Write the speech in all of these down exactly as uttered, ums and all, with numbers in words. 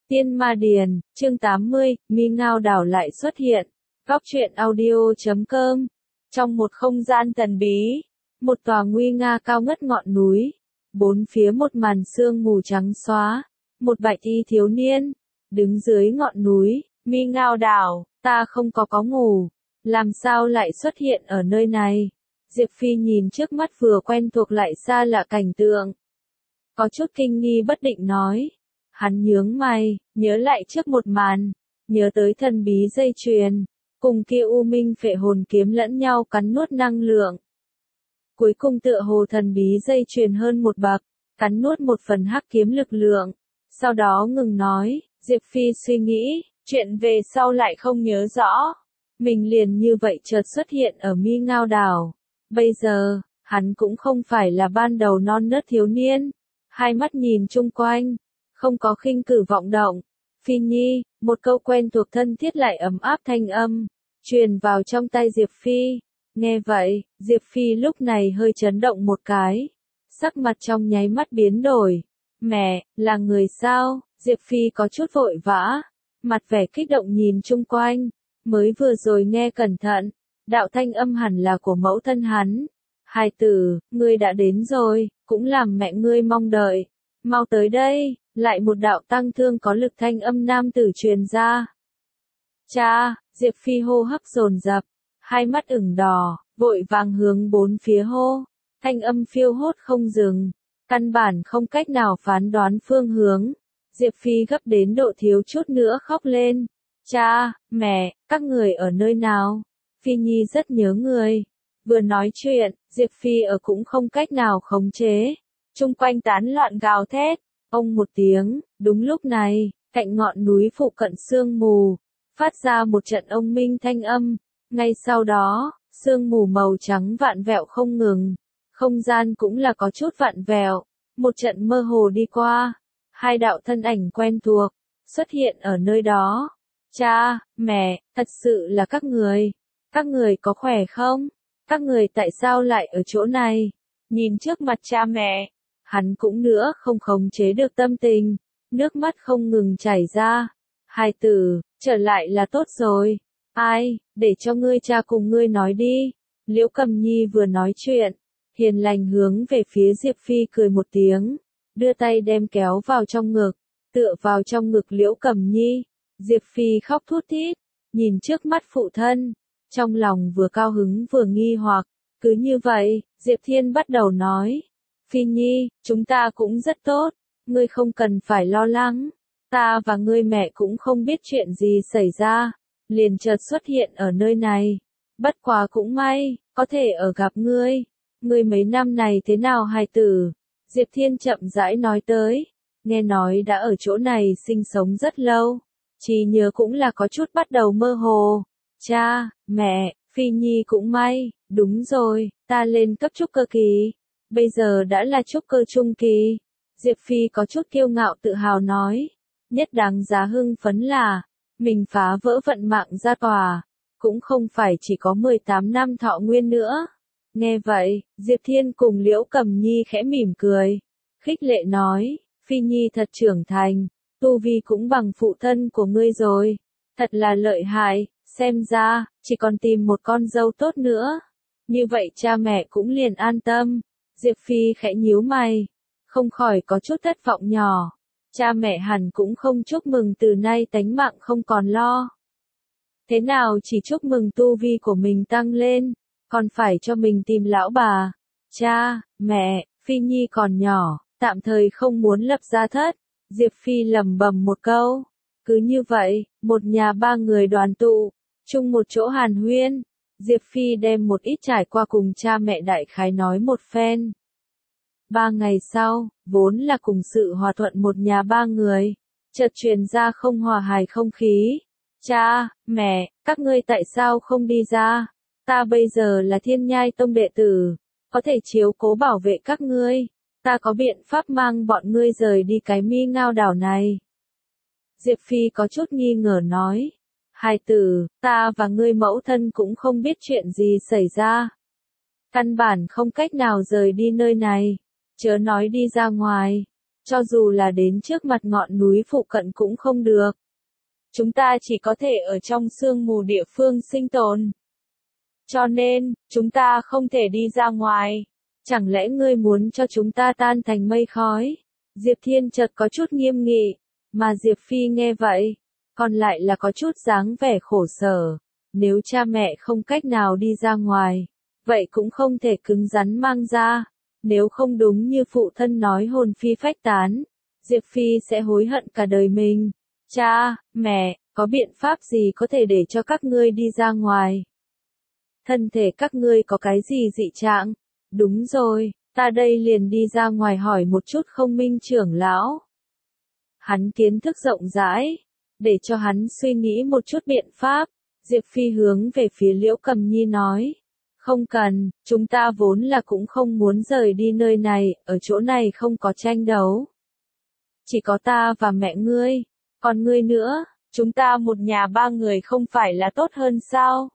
Tiên Ma Điền, chương tám mươi, Mi Ngao Đảo lại xuất hiện. Góc truyện audio chấm com. Trong một không gian thần bí, một tòa nguy nga cao ngất ngọn núi, bốn phía một màn sương mù trắng xóa, một bạch y thiếu niên, đứng dưới ngọn núi. Mi Ngao Đảo, ta không có có ngủ, làm sao lại xuất hiện ở nơi này? Diệp Phi nhìn trước mắt vừa quen thuộc lại xa lạ cảnh tượng, có chút kinh nghi bất định nói. Hắn nhướng mày, nhớ lại trước một màn, nhớ tới thần bí dây chuyền, cùng kia u minh phệ hồn kiếm lẫn nhau cắn nuốt năng lượng. Cuối cùng tựa hồ thần bí dây chuyền hơn một bậc, cắn nuốt một phần hắc kiếm lực lượng. Sau đó ngừng nói, Diệp Phi suy nghĩ, chuyện về sau lại không nhớ rõ. Mình liền như vậy chợt xuất hiện ở Mi Ngao Đảo. Bây giờ, hắn cũng không phải là ban đầu non nớt thiếu niên. Hai mắt nhìn chung quanh, không có khinh cử vọng động. Phi Nhi, một câu quen thuộc thân thiết lại ấm áp thanh âm, truyền vào trong tay Diệp Phi. Nghe vậy, Diệp Phi lúc này hơi chấn động một cái. Sắc mặt trong nháy mắt biến đổi. Mẹ, là người sao? Diệp Phi có chút vội vã, mặt vẻ kích động nhìn chung quanh. Mới vừa rồi nghe cẩn thận, đạo thanh âm hẳn là của mẫu thân hắn. Hài tử, ngươi đã đến rồi, cũng làm mẹ ngươi mong đợi. Mau tới đây, lại một đạo tăng thương có lực thanh âm nam tử truyền ra. Cha, Diệp Phi hô hấp dồn dập, hai mắt ửng đỏ, vội vàng hướng bốn phía hô. Thanh âm phiêu hốt không dừng, căn bản không cách nào phán đoán phương hướng. Diệp Phi gấp đến độ thiếu chút nữa khóc lên. Cha, mẹ, các người ở nơi nào? Phi Nhi rất nhớ người. Vừa nói chuyện, Diệp Phi ở cũng không cách nào khống chế. Trung quanh tán loạn gào thét. Ông một tiếng, đúng lúc này, cạnh ngọn núi phụ cận sương mù, phát ra một trận ông minh thanh âm. Ngay sau đó, sương mù màu trắng vạn vẹo không ngừng. Không gian cũng là có chút vạn vẹo. Một trận mơ hồ đi qua. Hai đạo thân ảnh quen thuộc, xuất hiện ở nơi đó. Cha, mẹ, thật sự là các người. Các người có khỏe không? Các người tại sao lại ở chỗ này? Nhìn trước mặt cha mẹ, hắn cũng nữa không khống chế được tâm tình, nước mắt không ngừng chảy ra. Hài tử, trở lại là tốt rồi. Ai, để cho ngươi cha cùng ngươi nói đi. Liễu Cầm Nhi vừa nói chuyện, hiền lành hướng về phía Diệp Phi cười một tiếng, đưa tay đem kéo vào trong ngực, tựa vào trong ngực Liễu Cầm Nhi. Diệp Phi khóc thút thít, nhìn trước mắt phụ thân, trong lòng vừa cao hứng vừa nghi hoặc. Cứ như vậy, Diệp Thiên bắt đầu nói. Phi Nhi, chúng ta cũng rất tốt, ngươi không cần phải lo lắng. Ta và ngươi mẹ cũng không biết chuyện gì xảy ra, liền chợt xuất hiện ở nơi này. Bất quá cũng may, có thể ở gặp ngươi. Ngươi mấy năm này thế nào hài tử? Diệp Thiên chậm rãi nói tới. Nghe nói đã ở chỗ này sinh sống rất lâu, trí nhớ cũng là có chút bắt đầu mơ hồ. Cha, mẹ, Phi Nhi cũng may, đúng rồi, ta lên cấp trúc cơ kỳ. Bây giờ đã là trúc cơ trung kỳ. Diệp Phi có chút kiêu ngạo tự hào nói. Nhất đáng giá hưng phấn là, mình phá vỡ vận mạng ra tòa, cũng không phải chỉ có mười tám năm thọ nguyên nữa. Nghe vậy, Diệp Thiên cùng Liễu Cầm Nhi khẽ mỉm cười, khích lệ nói, Phi Nhi thật trưởng thành, tu vi cũng bằng phụ thân của ngươi rồi, thật là lợi hại, xem ra, chỉ còn tìm một con dâu tốt nữa. Như vậy cha mẹ cũng liền an tâm. Diệp Phi khẽ nhíu mày, không khỏi có chút thất vọng nhỏ. Cha mẹ hẳn cũng không chúc mừng từ nay tánh mạng không còn lo. Thế nào chỉ chúc mừng tu vi của mình tăng lên, còn phải cho mình tìm lão bà. Cha, mẹ, Phi Nhi còn nhỏ, tạm thời không muốn lập gia thất. Diệp Phi lẩm bẩm một câu. Cứ như vậy, một nhà ba người đoàn tụ, chung một chỗ hàn huyên. Diệp Phi đem một ít trải qua cùng cha mẹ đại khái nói một phen. Ba ngày sau, vốn là cùng sự hòa thuận một nhà ba người, chợt truyền ra không hòa hài không khí. Cha, mẹ, các ngươi tại sao không đi ra? Ta bây giờ là Thiên Nhai Tông đệ tử, có thể chiếu cố bảo vệ các ngươi. Ta có biện pháp mang bọn ngươi rời đi cái Mi Ngao Đảo này. Diệp Phi có chút nghi ngờ nói. Hài tử, ta và ngươi mẫu thân cũng không biết chuyện gì xảy ra. Căn bản không cách nào rời đi nơi này, chớ nói đi ra ngoài. cho dù là đến trước mặt ngọn núi phụ cận cũng không được. Chúng ta chỉ có thể ở trong sương mù địa phương sinh tồn. Cho nên, chúng ta không thể đi ra ngoài. Chẳng lẽ ngươi muốn cho chúng ta tan thành mây khói? Diệp Thiên chợt có chút nghiêm nghị, mà Diệp Phi nghe vậy, còn lại là có chút dáng vẻ khổ sở. Nếu cha mẹ không cách nào đi ra ngoài, vậy cũng không thể cứng rắn mang ra. Nếu không đúng như phụ thân nói hồn phi phách tán, Diệp Phi sẽ hối hận cả đời mình. Cha, mẹ, có biện pháp gì có thể để cho các ngươi đi ra ngoài? Thân thể các ngươi có cái gì dị trạng? Đúng rồi, ta đây liền đi ra ngoài hỏi một chút Không Minh trưởng lão. Hắn kiến thức rộng rãi, để cho hắn suy nghĩ một chút biện pháp. Diệp Phi hướng về phía Liễu Cầm Nhi nói. Không cần, chúng ta vốn là cũng không muốn rời đi nơi này, ở chỗ này không có tranh đấu. Chỉ có ta và mẹ ngươi, còn ngươi nữa, chúng ta một nhà ba người không phải là tốt hơn sao?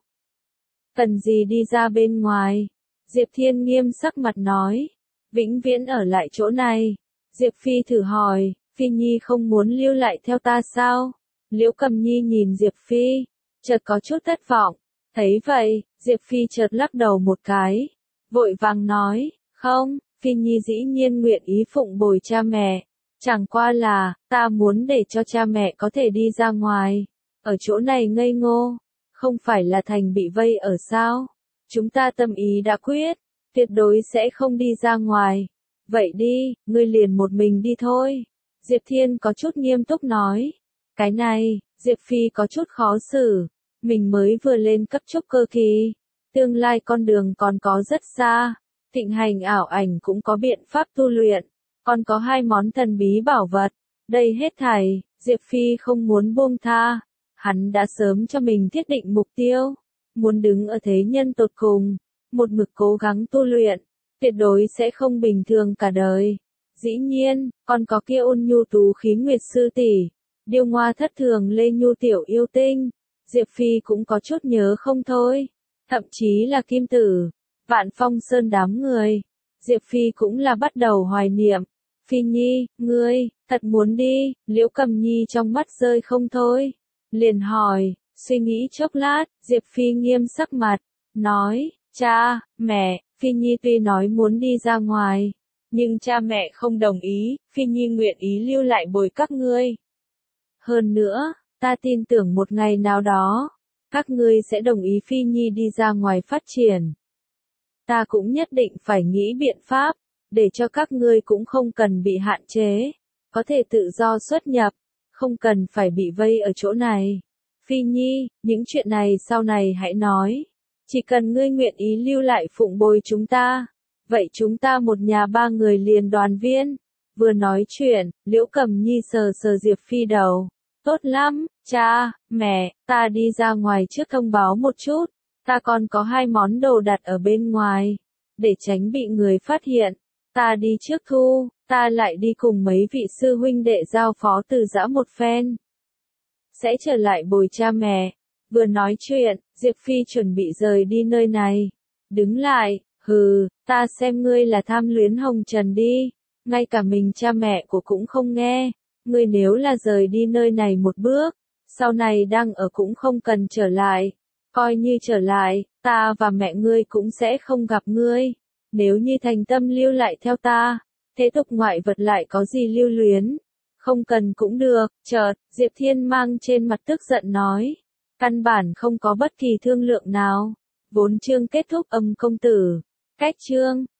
Cần gì đi ra bên ngoài? Diệp Thiên nghiêm sắc mặt nói, vĩnh viễn ở lại chỗ này. Diệp Phi thử hỏi, Phi Nhi không muốn lưu lại theo ta sao? Liễu Cầm Nhi nhìn Diệp Phi, chợt có chút thất vọng. Thấy vậy, Diệp Phi chợt lắc đầu một cái, vội vàng nói, không, Phi Nhi dĩ nhiên nguyện ý phụng bồi cha mẹ. Chẳng qua là, ta muốn để cho cha mẹ có thể đi ra ngoài. Ở chỗ này ngây ngô, không phải là thành bị vây ở sao? Chúng ta tâm ý đã quyết, tuyệt đối sẽ không đi ra ngoài. Vậy đi, ngươi liền một mình đi thôi. Diệp Thiên có chút nghiêm túc nói. Cái này, Diệp Phi có chút khó xử. Mình mới vừa lên cấp trúc cơ kỳ. Tương lai con đường còn có rất xa. Thịnh hành ảo ảnh cũng có biện pháp tu luyện. Còn có hai món thần bí bảo vật. Đây hết thảy, Diệp Phi không muốn buông tha. Hắn đã sớm cho mình thiết định mục tiêu. Muốn đứng ở thế nhân tột cùng. Một mực cố gắng tu luyện. Tuyệt đối sẽ không bình thường cả đời. Dĩ nhiên, còn có kia ôn nhu tú khí nguyệt sư tỷ, điêu ngoa thất thường lê nhu tiểu yêu tinh. Diệp Phi cũng có chút nhớ không thôi. Thậm chí là Kim Tử, Vạn Phong Sơn đám người. Diệp Phi cũng là bắt đầu hoài niệm. Phi Nhi, ngươi, thật muốn đi? Liễu Cầm Nhi trong mắt rơi không thôi. Liền hỏi, suy nghĩ chốc lát, Diệp Phi nghiêm sắc mặt, nói, cha, mẹ, Phi Nhi tuy nói muốn đi ra ngoài, nhưng cha mẹ không đồng ý, Phi Nhi nguyện ý lưu lại bồi các ngươi. Hơn nữa, ta tin tưởng một ngày nào đó, các ngươi sẽ đồng ý Phi Nhi đi ra ngoài phát triển. Ta cũng nhất định phải nghĩ biện pháp, để cho các ngươi cũng không cần bị hạn chế, có thể tự do xuất nhập, không cần phải bị vây ở chỗ này. Phi Nhi, những chuyện này sau này hãy nói. Chỉ cần ngươi nguyện ý lưu lại phụng bồi chúng ta, vậy chúng ta một nhà ba người liền đoàn viên. Vừa nói chuyện, Liễu Cầm Nhi sờ sờ Diệp Phi đầu. Tốt lắm, cha, mẹ, ta đi ra ngoài trước thông báo một chút. Ta còn có hai món đồ đặt ở bên ngoài. Để tránh bị người phát hiện, ta đi trước thu, ta lại đi cùng mấy vị sư huynh đệ giao phó từ giã một phen. Sẽ trở lại bồi cha mẹ. Vừa nói chuyện, Diệp Phi chuẩn bị rời đi nơi này. Đứng lại, hừ, ta xem ngươi là tham luyến hồng trần đi. Ngay cả mình cha mẹ của cũng không nghe. Ngươi nếu là rời đi nơi này một bước, sau này đang ở cũng không cần trở lại. Coi như trở lại, ta và mẹ ngươi cũng sẽ không gặp ngươi. Nếu như thành tâm lưu lại theo ta, thế tục ngoại vật lại có gì lưu luyến. Không cần cũng được. Chợt, Diệp Thiên mang trên mặt tức giận nói. Căn bản không có bất kỳ thương lượng nào. Vốn chương kết thúc. Âm công tử. Cách chương.